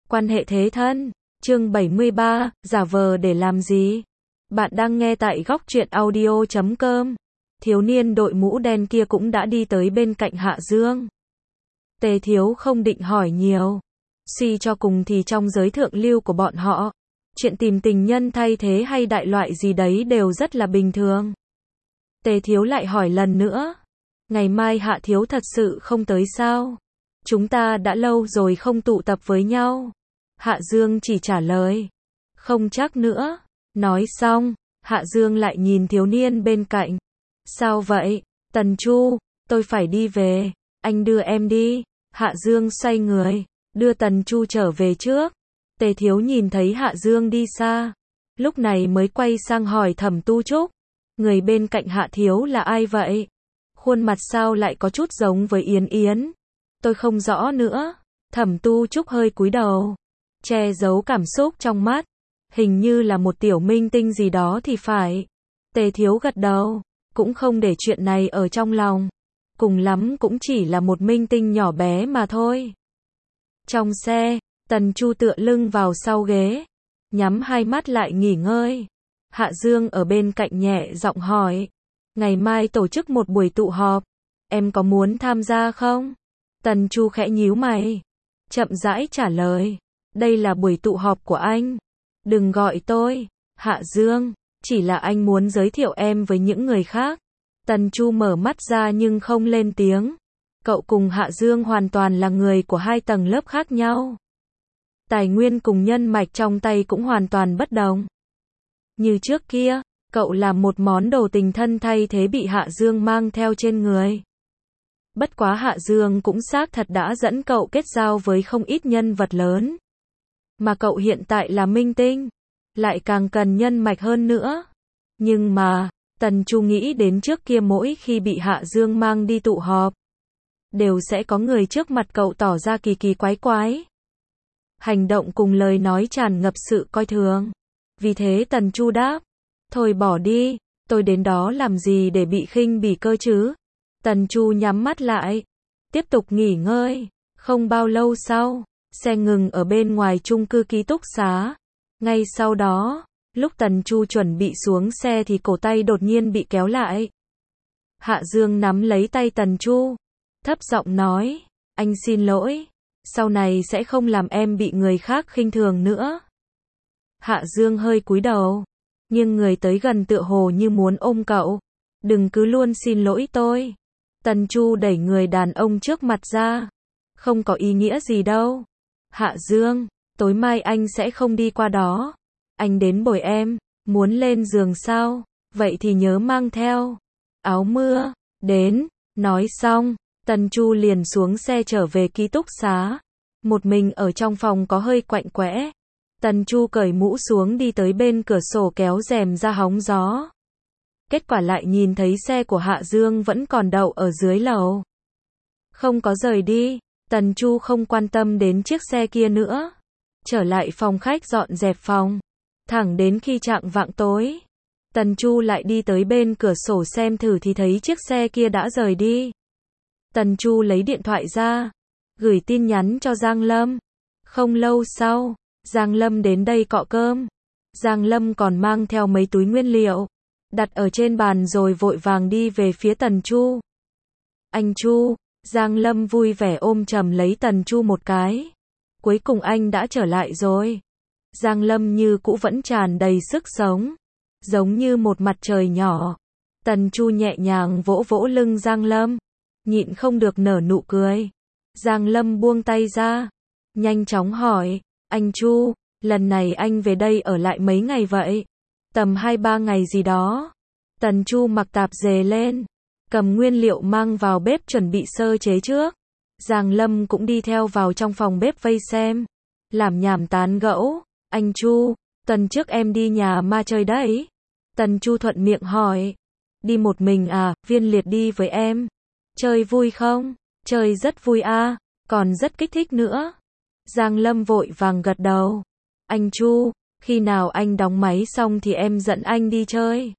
Quan hệ thế thân. Chương 73, giả vờ để làm gì? Bạn đang nghe tại góc truyện audio.com. Thiếu niên đội mũ đen kia cũng đã đi tới bên cạnh Hạ Dương. Tề Thiếu không định hỏi nhiều. Suy cho cùng thì trong giới thượng lưu của bọn họ, chuyện tìm tình nhân thay thế hay đại loại gì đấy đều rất là bình thường. Tề Thiếu lại hỏi lần nữa. Ngày mai Hạ Thiếu thật sự không tới sao? Chúng ta đã lâu rồi không tụ tập với nhau. Hạ Dương chỉ trả lời. Không chắc nữa. Nói xong, Hạ Dương lại nhìn thiếu niên bên cạnh. Sao vậy? Tần Chu, tôi phải đi về. Anh đưa em đi. Hạ Dương xoay người, đưa Tần Chu trở về trước. Tề Thiếu nhìn thấy Hạ Dương đi xa, lúc này mới quay sang hỏi Thẩm Tu Trúc. Người bên cạnh Hạ Thiếu là ai vậy? Khuôn mặt sao lại có chút giống với Yến Yến? Tôi không rõ nữa. Thẩm Tu Trúc hơi cúi đầu, che giấu cảm xúc trong mắt. Hình như là một tiểu minh tinh gì đó thì phải. Tề Thiếu gật đầu, cũng không để chuyện này ở trong lòng. Cùng lắm cũng chỉ là một minh tinh nhỏ bé mà thôi. Trong xe, Tần Chu tựa lưng vào sau ghế, nhắm hai mắt lại nghỉ ngơi. Hạ Dương ở bên cạnh nhẹ giọng hỏi. Ngày mai tổ chức một buổi tụ họp, em có muốn tham gia không? Tần Chu khẽ nhíu mày, chậm rãi trả lời. Đây là buổi tụ họp của anh. Đừng gọi tôi Hạ Dương, chỉ là anh muốn giới thiệu em với những người khác. Tần Chu mở mắt ra nhưng không lên tiếng. Cậu cùng Hạ Dương hoàn toàn là người của hai tầng lớp khác nhau. Tài nguyên cùng nhân mạch trong tay cũng hoàn toàn bất đồng. Như trước kia, cậu là một món đồ tình thân thay thế bị Hạ Dương mang theo trên người. Bất quá Hạ Dương cũng xác thật đã dẫn cậu kết giao với không ít nhân vật lớn. Mà cậu hiện tại là minh tinh, lại càng cần nhân mạch hơn nữa. Nhưng mà, Tần Chu nghĩ đến trước kia mỗi khi bị Hạ Dương mang đi tụ họp, đều sẽ có người trước mặt cậu tỏ ra kỳ kỳ quái quái. Hành động cùng lời nói tràn ngập sự coi thường. Vì thế Tần Chu đáp. Thôi bỏ đi, tôi đến đó làm gì để bị khinh bỉ cơ chứ? Tần Chu nhắm mắt lại, tiếp tục nghỉ ngơi. Không bao lâu sau, xe ngừng ở bên ngoài chung cư ký túc xá. Ngay sau đó, lúc Tần Chu chuẩn bị xuống xe thì cổ tay đột nhiên bị kéo lại. Hạ Dương nắm lấy tay Tần Chu, thấp giọng nói, anh xin lỗi, sau này sẽ không làm em bị người khác khinh thường nữa. Hạ Dương hơi cúi đầu, nhưng người tới gần tựa hồ như muốn ôm cậu. Đừng cứ luôn xin lỗi tôi. Tần Chu đẩy người đàn ông trước mặt ra. Không có ý nghĩa gì đâu. Hạ Dương, tối mai anh sẽ không đi qua đó. Anh đến bồi em, muốn lên giường sao? Vậy thì nhớ mang theo áo mưa. Đến, nói xong, Tần Chu liền xuống xe trở về ký túc xá. Một mình ở trong phòng có hơi quạnh quẽ. Tần Chu cởi mũ xuống đi tới bên cửa sổ kéo rèm ra hóng gió. Kết quả lại nhìn thấy xe của Hạ Dương vẫn còn đậu ở dưới lầu. Không có rời đi, Tần Chu không quan tâm đến chiếc xe kia nữa. Trở lại phòng khách dọn dẹp phòng. Thẳng đến khi chạng vạng tối, Tần Chu lại đi tới bên cửa sổ xem thử thì thấy chiếc xe kia đã rời đi. Tần Chu lấy điện thoại ra, gửi tin nhắn cho Giang Lâm. Không lâu sau, Giang Lâm đến đây cọ cơm. Giang Lâm còn mang theo mấy túi nguyên liệu, đặt ở trên bàn rồi vội vàng đi về phía Tần Chu. Anh Chu, Giang Lâm vui vẻ ôm chầm lấy Tần Chu một cái. Cuối cùng anh đã trở lại rồi. Giang Lâm như cũ vẫn tràn đầy sức sống, giống như một mặt trời nhỏ. Tần Chu nhẹ nhàng vỗ vỗ lưng Giang Lâm, nhịn không được nở nụ cười. Giang Lâm buông tay ra, nhanh chóng hỏi, anh Chu, lần này anh về đây ở lại mấy ngày vậy? Tầm 2-3 ngày gì đó. Tần Chu mặc tạp dề lên, cầm nguyên liệu mang vào bếp chuẩn bị sơ chế trước. Giang Lâm cũng đi theo vào trong phòng bếp vây xem, làm nhảm tán gẫu. Anh Chu, tuần trước em đi nhà ma chơi đấy. Tần Chu thuận miệng hỏi. Đi một mình à? Viên Liệt đi với em. Chơi vui không? Chơi rất vui à, còn rất kích thích nữa. Giang Lâm vội vàng gật đầu. Anh Chu, khi nào anh đóng máy xong thì em dẫn anh đi chơi.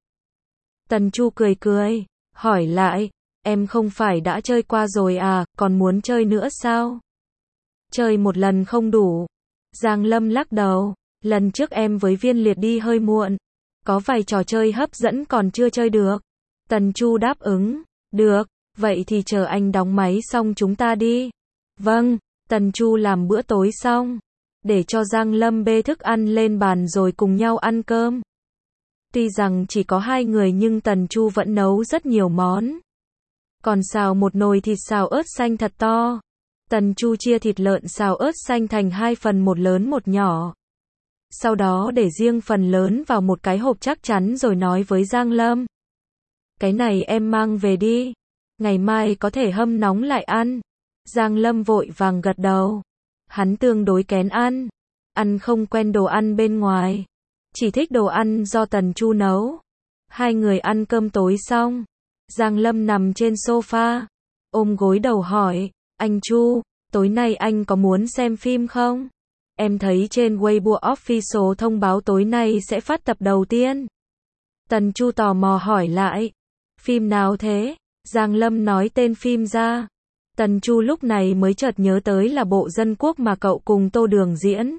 Tần Chu cười cười, hỏi lại, em không phải đã chơi qua rồi à, còn muốn chơi nữa sao? Chơi một lần không đủ. Giang Lâm lắc đầu. Lần trước em với Viên Liệt đi hơi muộn. Có vài trò chơi hấp dẫn còn chưa chơi được. Tần Chu đáp ứng. Được, vậy thì chờ anh đóng máy xong chúng ta đi. Vâng, Tần Chu làm bữa tối xong. Để cho Giang Lâm bê thức ăn lên bàn rồi cùng nhau ăn cơm. Tuy rằng chỉ có 2 người nhưng Tần Chu vẫn nấu rất nhiều món. Còn xào một nồi thịt xào ớt xanh thật to. Tần Chu chia thịt lợn xào ớt xanh thành 2 phần, một lớn một nhỏ. Sau đó để riêng phần lớn vào một cái hộp chắc chắn rồi nói với Giang Lâm. Cái này em mang về đi. Ngày mai có thể hâm nóng lại ăn. Giang Lâm vội vàng gật đầu. Hắn tương đối kén ăn. Ăn không quen đồ ăn bên ngoài. Chỉ thích đồ ăn do Tần Chu nấu. 2 người ăn cơm tối xong. Giang Lâm nằm trên sofa. Ôm gối đầu hỏi. Anh Chu, tối nay anh có muốn xem phim không? Em thấy trên Weibo Official thông báo tối nay sẽ phát tập đầu tiên. Tần Chu tò mò hỏi lại. Phim nào thế? Giang Lâm nói tên phim ra. Tần Chu lúc này mới chợt nhớ tới là bộ Dân Quốc mà cậu cùng Tô Đường diễn.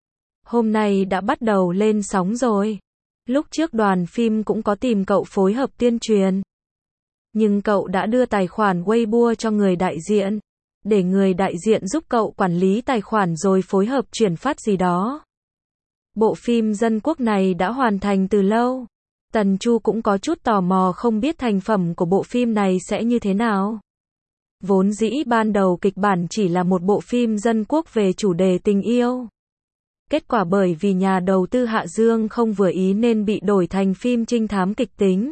Hôm nay đã bắt đầu lên sóng rồi. Lúc trước đoàn phim cũng có tìm cậu phối hợp tuyên truyền. Nhưng cậu đã đưa tài khoản Weibo cho người đại diện. Để người đại diện giúp cậu quản lý tài khoản rồi phối hợp chuyển phát gì đó. Bộ phim Dân Quốc này đã hoàn thành từ lâu. Tần Chu cũng có chút tò mò không biết thành phẩm của bộ phim này sẽ như thế nào. Vốn dĩ ban đầu kịch bản chỉ là một bộ phim dân quốc về chủ đề tình yêu. Kết quả bởi vì nhà đầu tư Hạ Dương không vừa ý nên bị đổi thành phim trinh thám kịch tính.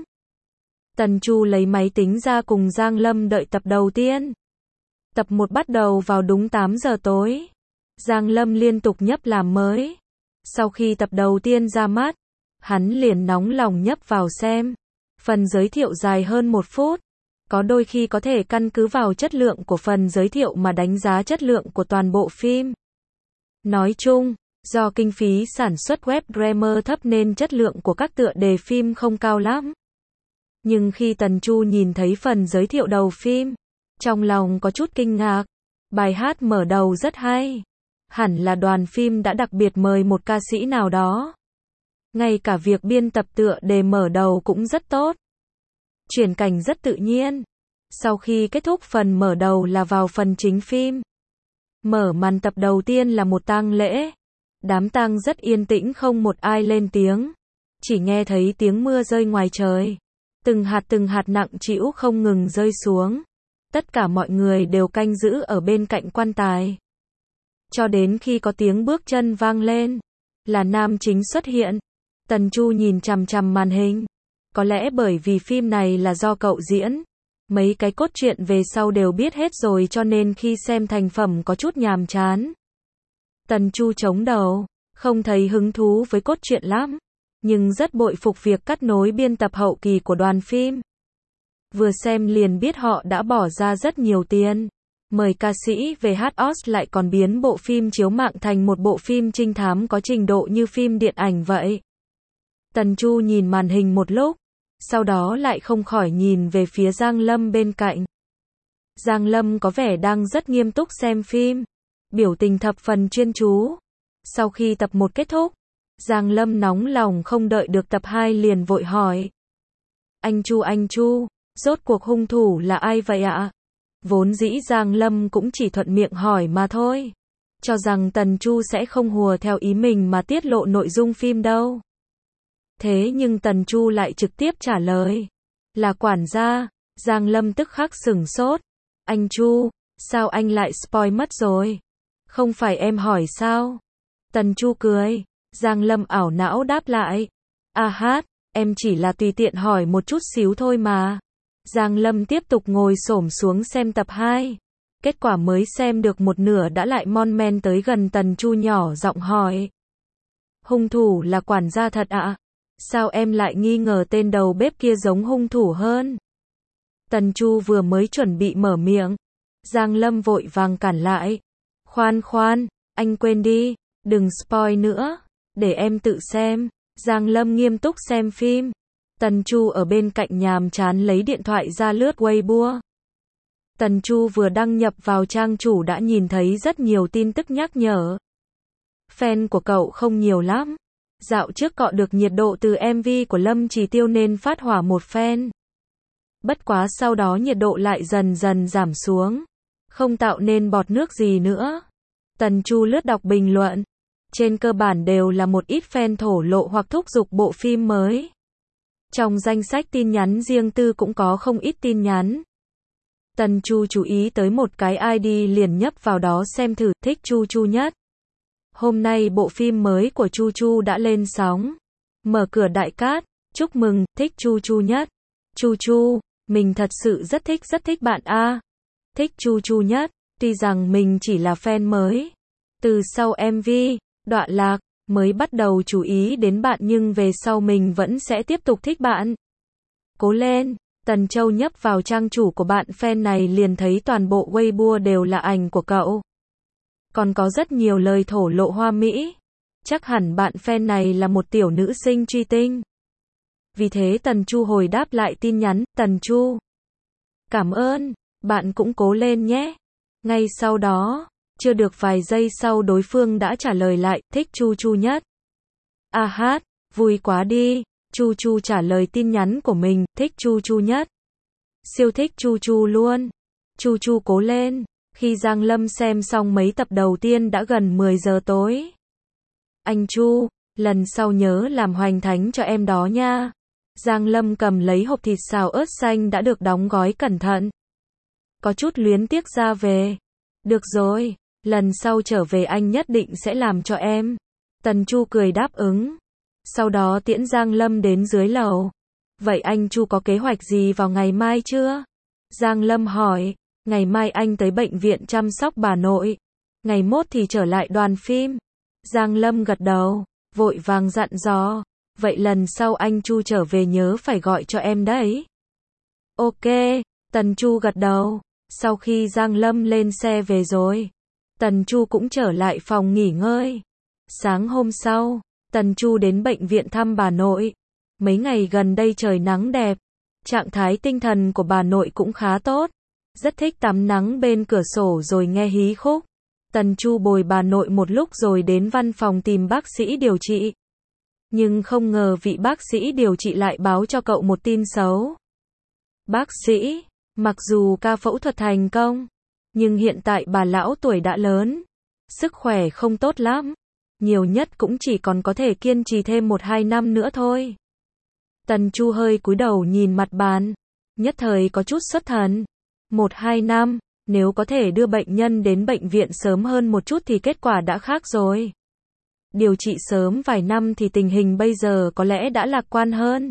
Tần Chu lấy máy tính ra cùng Giang Lâm đợi tập đầu tiên. Tập 1 bắt đầu vào đúng 8 giờ tối. Giang Lâm liên tục nhấp làm mới. Sau khi tập đầu tiên ra mắt, hắn liền nóng lòng nhấp vào xem. Phần giới thiệu dài hơn 1 phút. Có đôi khi có thể căn cứ vào chất lượng của phần giới thiệu mà đánh giá chất lượng của toàn bộ phim. Nói chung, do kinh phí sản xuất web drama thấp nên chất lượng của các tựa đề phim không cao lắm. Nhưng khi Tần Chu nhìn thấy phần giới thiệu đầu phim, trong lòng có chút kinh ngạc. Bài hát mở đầu rất hay. Hẳn là đoàn phim đã đặc biệt mời một ca sĩ nào đó. Ngay cả việc biên tập tựa đề mở đầu cũng rất tốt. Chuyển cảnh rất tự nhiên. Sau khi kết thúc phần mở đầu là vào phần chính phim. Mở màn tập đầu tiên là một tang lễ. Đám tang rất yên tĩnh, không một ai lên tiếng. Chỉ nghe thấy tiếng mưa rơi ngoài trời. Từng hạt nặng trĩu không ngừng rơi xuống. Tất cả mọi người đều canh giữ ở bên cạnh quan tài. Cho đến khi có tiếng bước chân vang lên, là nam chính xuất hiện. Tần Chu nhìn chằm chằm màn hình. Có lẽ bởi vì phim này là do cậu diễn. Mấy cái cốt truyện về sau đều biết hết rồi cho nên khi xem thành phẩm có chút nhàm chán. Tần Chu chống đầu, không thấy hứng thú với cốt truyện lắm. Nhưng rất bội phục việc cắt nối biên tập hậu kỳ của đoàn phim. Vừa xem liền biết họ đã bỏ ra rất nhiều tiền. Mời ca sĩ về hát OST lại còn biến bộ phim chiếu mạng thành một bộ phim trinh thám có trình độ như phim điện ảnh vậy. Tần Chu nhìn màn hình một lúc, sau đó lại không khỏi nhìn về phía Giang Lâm bên cạnh. Giang Lâm có vẻ đang rất nghiêm túc xem phim, biểu tình thập phần chuyên chú. Sau khi tập 1 kết thúc, Giang Lâm nóng lòng không đợi được tập 2 liền vội hỏi. Anh Chu, rốt cuộc hung thủ là ai vậy ạ? Vốn dĩ Giang Lâm cũng chỉ thuận miệng hỏi mà thôi. Cho rằng Tần Chu sẽ không hùa theo ý mình mà tiết lộ nội dung phim đâu. Thế nhưng Tần Chu lại trực tiếp trả lời. Là quản gia. Giang Lâm tức khắc sửng sốt. Anh Chu, sao anh lại spoil mất rồi? Không phải em hỏi sao? Tần Chu cười. Giang Lâm ảo não đáp lại. Em chỉ là tùy tiện hỏi một chút xíu thôi mà. Giang Lâm tiếp tục ngồi xổm xuống xem tập 2. Kết quả mới xem được một nửa đã lại mon men tới gần Tần Chu nhỏ giọng hỏi. Hung thủ là quản gia thật ạ? Sao em lại nghi ngờ tên đầu bếp kia giống hung thủ hơn? Tần Chu vừa mới chuẩn bị mở miệng. Giang Lâm vội vàng cản lại. Khoan, anh quên đi, đừng spoil nữa, để em tự xem. Giang Lâm nghiêm túc xem phim. Tần Chu ở bên cạnh nhàm chán lấy điện thoại ra lướt Weibo. Tần Chu vừa đăng nhập vào trang chủ đã nhìn thấy rất nhiều tin tức nhắc nhở. Fan của cậu không nhiều lắm. Dạo trước cọ được nhiệt độ từ MV của Lâm Chỉ Tiêu nên phát hỏa một fan. Bất quá sau đó nhiệt độ lại dần dần giảm xuống. Không tạo nên bọt nước gì nữa. Tần Chu lướt đọc bình luận. Trên cơ bản đều là một ít fan thổ lộ hoặc thúc giục bộ phim mới. Trong danh sách tin nhắn riêng tư cũng có không ít tin nhắn. Tần Chu chú ý tới một cái ID liền nhấp vào đó xem thử, thích Chu Chu nhất. Hôm nay bộ phim mới của Chu Chu đã lên sóng. Mở cửa đại cát, chúc mừng, thích Chu Chu nhất. Chu Chu, mình thật sự rất thích bạn a. Thích Chu Chu nhất, tuy rằng mình chỉ là fan mới. Từ sau MV, Đọa Lạc, mới bắt đầu chú ý đến bạn nhưng về sau mình vẫn sẽ tiếp tục thích bạn. Cố lên, Tần Châu nhấp vào trang chủ của bạn fan này liền thấy toàn bộ Weibo đều là ảnh của cậu. Còn có rất nhiều lời thổ lộ hoa mỹ. Chắc hẳn bạn fan này là một tiểu nữ sinh truy tinh. Vì thế Tần Chu hồi đáp lại tin nhắn, Tần Chu. Cảm ơn, bạn cũng cố lên nhé. Ngay sau đó, chưa được vài giây sau đối phương đã trả lời lại, thích Chu Chu nhất. A hát, vui quá đi. Chu Chu trả lời tin nhắn của mình, thích Chu Chu nhất. Siêu thích Chu Chu luôn. Chu Chu cố lên. Khi Giang Lâm xem xong mấy tập đầu tiên đã gần 10 giờ tối. Anh Chu, lần sau nhớ làm hoành thánh cho em đó nha. Giang Lâm cầm lấy hộp thịt xào ớt xanh đã được đóng gói cẩn thận. Có chút luyến tiếc ra về. Được rồi, lần sau trở về anh nhất định sẽ làm cho em. Tần Chu cười đáp ứng. Sau đó tiễn Giang Lâm đến dưới lầu. Vậy anh Chu có kế hoạch gì vào ngày mai chưa? Giang Lâm hỏi. Ngày mai anh tới bệnh viện chăm sóc bà nội. Ngày mốt thì trở lại đoàn phim. Giang Lâm gật đầu, vội vàng dặn dò. Vậy lần sau anh Chu trở về nhớ phải gọi cho em đấy. Ok, Tần Chu gật đầu. Sau khi Giang Lâm lên xe về rồi, Tần Chu cũng trở lại phòng nghỉ ngơi. Sáng hôm sau, Tần Chu đến bệnh viện thăm bà nội. Mấy ngày gần đây trời nắng đẹp. Trạng thái tinh thần của bà nội cũng khá tốt. Rất thích tắm nắng bên cửa sổ rồi nghe hí khúc. Tần Chu bồi bà nội một lúc rồi đến văn phòng tìm bác sĩ điều trị. Nhưng không ngờ vị bác sĩ điều trị lại báo cho cậu một tin xấu. Bác sĩ, mặc dù ca phẫu thuật thành công, nhưng hiện tại bà lão tuổi đã lớn. Sức khỏe không tốt lắm. Nhiều nhất cũng chỉ còn có thể kiên trì thêm 1-2 năm nữa thôi. Tần Chu hơi cúi đầu nhìn mặt bàn. Nhất thời có chút xuất thần. 1-2 năm, nếu có thể đưa bệnh nhân đến bệnh viện sớm hơn một chút thì kết quả đã khác rồi. Điều trị sớm vài năm thì tình hình bây giờ có lẽ đã lạc quan hơn.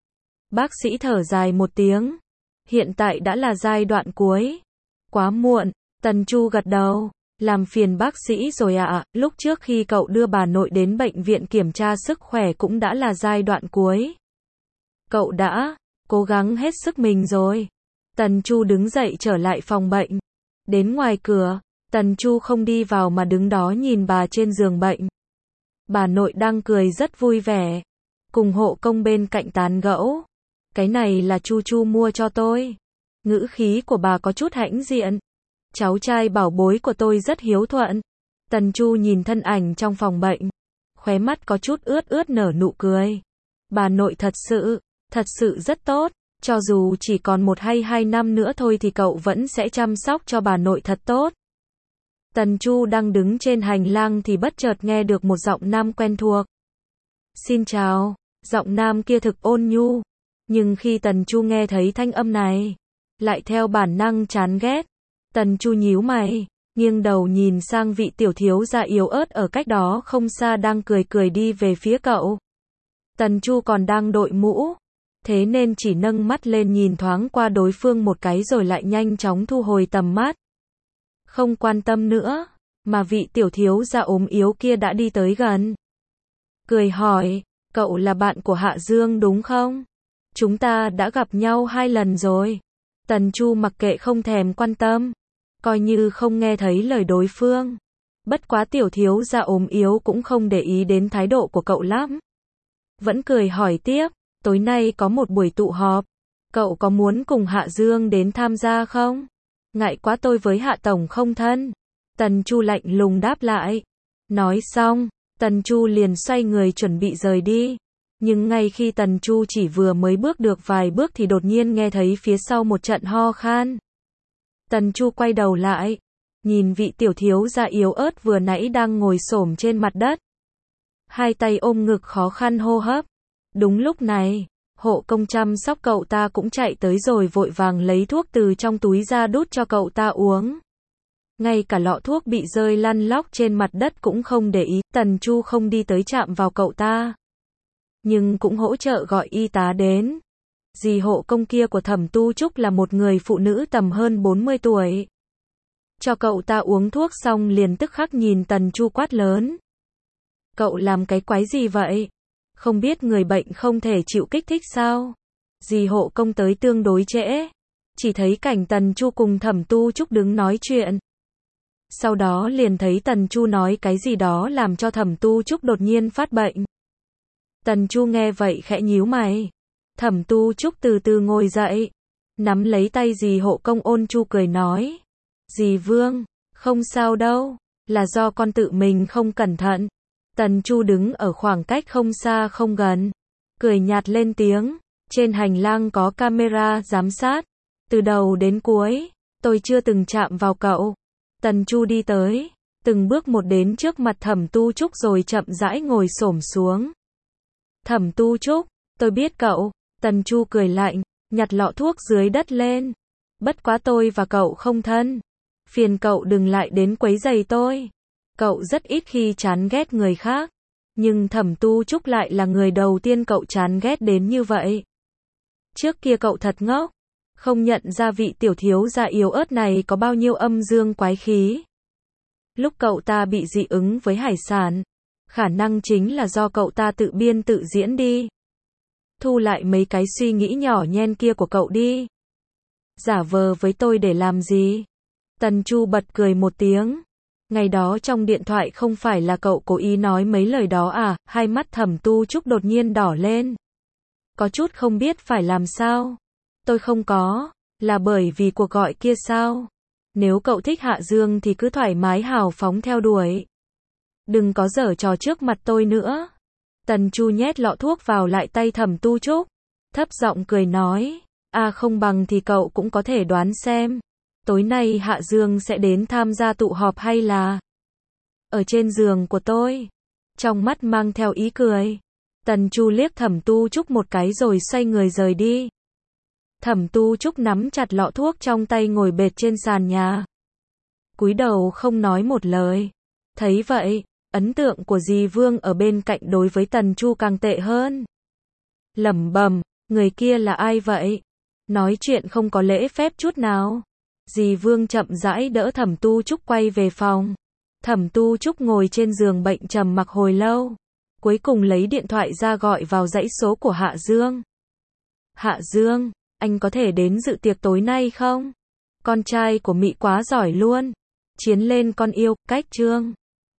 Bác sĩ thở dài một tiếng. Hiện tại đã là giai đoạn cuối. Quá muộn, Tần Chu gật đầu. Làm phiền bác sĩ rồi ạ, lúc trước khi cậu đưa bà nội đến bệnh viện kiểm tra sức khỏe cũng đã là giai đoạn cuối. Cậu đã cố gắng hết sức mình rồi. Tần Chu đứng dậy trở lại phòng bệnh. Đến ngoài cửa, Tần Chu không đi vào mà đứng đó nhìn bà trên giường bệnh. Bà nội đang cười rất vui vẻ. Cùng hộ công bên cạnh tán gẫu. Cái này là Chu Chu mua cho tôi. Ngữ khí của bà có chút hãnh diện. Cháu trai bảo bối của tôi rất hiếu thuận. Tần Chu nhìn thân ảnh trong phòng bệnh. Khóe mắt có chút ướt nở nụ cười. Bà nội thật sự rất tốt. Cho dù chỉ còn 1 hay 2 năm nữa thôi thì cậu vẫn sẽ chăm sóc cho bà nội thật tốt. Tần Chu đang đứng trên hành lang thì bất chợt nghe được một giọng nam quen thuộc. Xin chào, giọng nam kia thực ôn nhu. Nhưng khi Tần Chu nghe thấy thanh âm này, lại theo bản năng chán ghét. Tần Chu nhíu mày, nghiêng đầu nhìn sang vị tiểu thiếu gia yếu ớt ở cách đó không xa đang cười đi về phía cậu. Tần Chu còn đang đội mũ. Thế nên chỉ nâng mắt lên nhìn thoáng qua đối phương một cái rồi lại nhanh chóng thu hồi tầm mắt. Không quan tâm nữa, mà vị tiểu thiếu gia ốm yếu kia đã đi tới gần. Cười hỏi, cậu là bạn của Hạ Dương đúng không? Chúng ta đã gặp nhau 2 lần rồi. Tần Chu mặc kệ không thèm quan tâm, coi như không nghe thấy lời đối phương. Bất quá tiểu thiếu gia ốm yếu cũng không để ý đến thái độ của cậu lắm. Vẫn cười hỏi tiếp. Tối nay có một buổi tụ họp. Cậu có muốn cùng Hạ Dương đến tham gia không? Ngại quá tôi với Hạ Tổng không thân. Tần Chu lạnh lùng đáp lại. Nói xong, Tần Chu liền xoay người chuẩn bị rời đi. Nhưng ngay khi Tần Chu chỉ vừa mới bước được vài bước thì đột nhiên nghe thấy phía sau một trận ho khan. Tần Chu quay đầu lại, nhìn vị tiểu thiếu gia yếu ớt vừa nãy đang ngồi xổm trên mặt đất. Hai tay ôm ngực khó khăn hô hấp. Đúng lúc này, hộ công chăm sóc cậu ta cũng chạy tới rồi vội vàng lấy thuốc từ trong túi ra đút cho cậu ta uống. Ngay cả lọ thuốc bị rơi lăn lóc trên mặt đất cũng không để ý, Tần Chu không đi tới chạm vào cậu ta. Nhưng cũng hỗ trợ gọi y tá đến. Dì hộ công kia của Thẩm Tu Trúc là một người phụ nữ tầm hơn 40 tuổi. Cho cậu ta uống thuốc xong liền tức khắc nhìn Tần Chu quát lớn. Cậu làm cái quái gì vậy? Không biết người bệnh không thể chịu kích thích sao? Dì hộ công tới tương đối trễ. Chỉ thấy cảnh Tần Chu cùng Thẩm Tu Trúc đứng nói chuyện. Sau đó liền thấy Tần Chu nói cái gì đó làm cho Thẩm Tu Trúc đột nhiên phát bệnh. Tần Chu nghe vậy khẽ nhíu mày. Thẩm Tu Trúc từ từ ngồi dậy, nắm lấy tay dì hộ công ôn chu cười nói. Dì Vương, không sao đâu, là do con tự mình không cẩn thận. Tần Chu đứng ở khoảng cách không xa không gần, cười nhạt lên tiếng. Trên hành lang có camera giám sát. Từ đầu đến cuối, tôi chưa từng chạm vào cậu. Tần Chu đi tới, từng bước một đến trước mặt Thẩm Tu Trúc rồi chậm rãi ngồi xổm xuống. Thẩm Tu Trúc, tôi biết cậu. Tần Chu cười lạnh, nhặt lọ thuốc dưới đất lên. Bất quá tôi và cậu không thân. Phiền cậu đừng lại đến quấy rầy tôi. Cậu rất ít khi chán ghét người khác. Nhưng Thẩm Tu Trúc lại là người đầu tiên cậu chán ghét đến như vậy. Trước kia cậu thật ngốc. Không nhận ra vị tiểu thiếu gia yếu ớt này có bao nhiêu âm dương quái khí. Lúc cậu ta bị dị ứng với hải sản, khả năng chính là do cậu ta tự biên tự diễn đi. Thu lại mấy cái suy nghĩ nhỏ nhen kia của cậu đi. Giả vờ với tôi để làm gì? Tần Chu bật cười một tiếng. Ngày đó trong điện thoại không phải là cậu cố ý nói mấy lời đó à? Hai mắt Thẩm Tu Trúc đột nhiên đỏ lên. Có chút không biết phải làm sao. Tôi không có, là bởi vì cuộc gọi kia sao? Nếu cậu thích Hạ Dương thì cứ thoải mái hào phóng theo đuổi. Đừng có giở trò trước mặt tôi nữa. Tần Chu nhét lọ thuốc vào lại tay Thẩm Tu Trúc. Thấp giọng cười nói. À không bằng thì cậu cũng có thể đoán xem. Tối nay Hạ Dương sẽ đến tham gia tụ họp hay là ở trên giường của tôi. Trong mắt mang theo ý cười. Tần Chu liếc Thẩm Tu Trúc một cái rồi xoay người rời đi. Thẩm Tu Trúc nắm chặt lọ thuốc trong tay ngồi bệt trên sàn nhà. Cúi đầu không nói một lời. Thấy vậy, ấn tượng của dì Vương ở bên cạnh đối với Tần Chu càng tệ hơn. Lẩm bẩm, người kia là ai vậy? Nói chuyện không có lễ phép chút nào. Dì Vương chậm rãi đỡ Thẩm Tu Trúc quay về phòng. Thẩm Tu Trúc ngồi trên giường bệnh trầm mặc hồi lâu. Cuối cùng lấy điện thoại ra gọi vào dãy số của Hạ Dương. Hạ Dương, anh có thể đến dự tiệc tối nay không? Con trai của Mỹ quá giỏi luôn. Chiến lên con yêu, cách chương.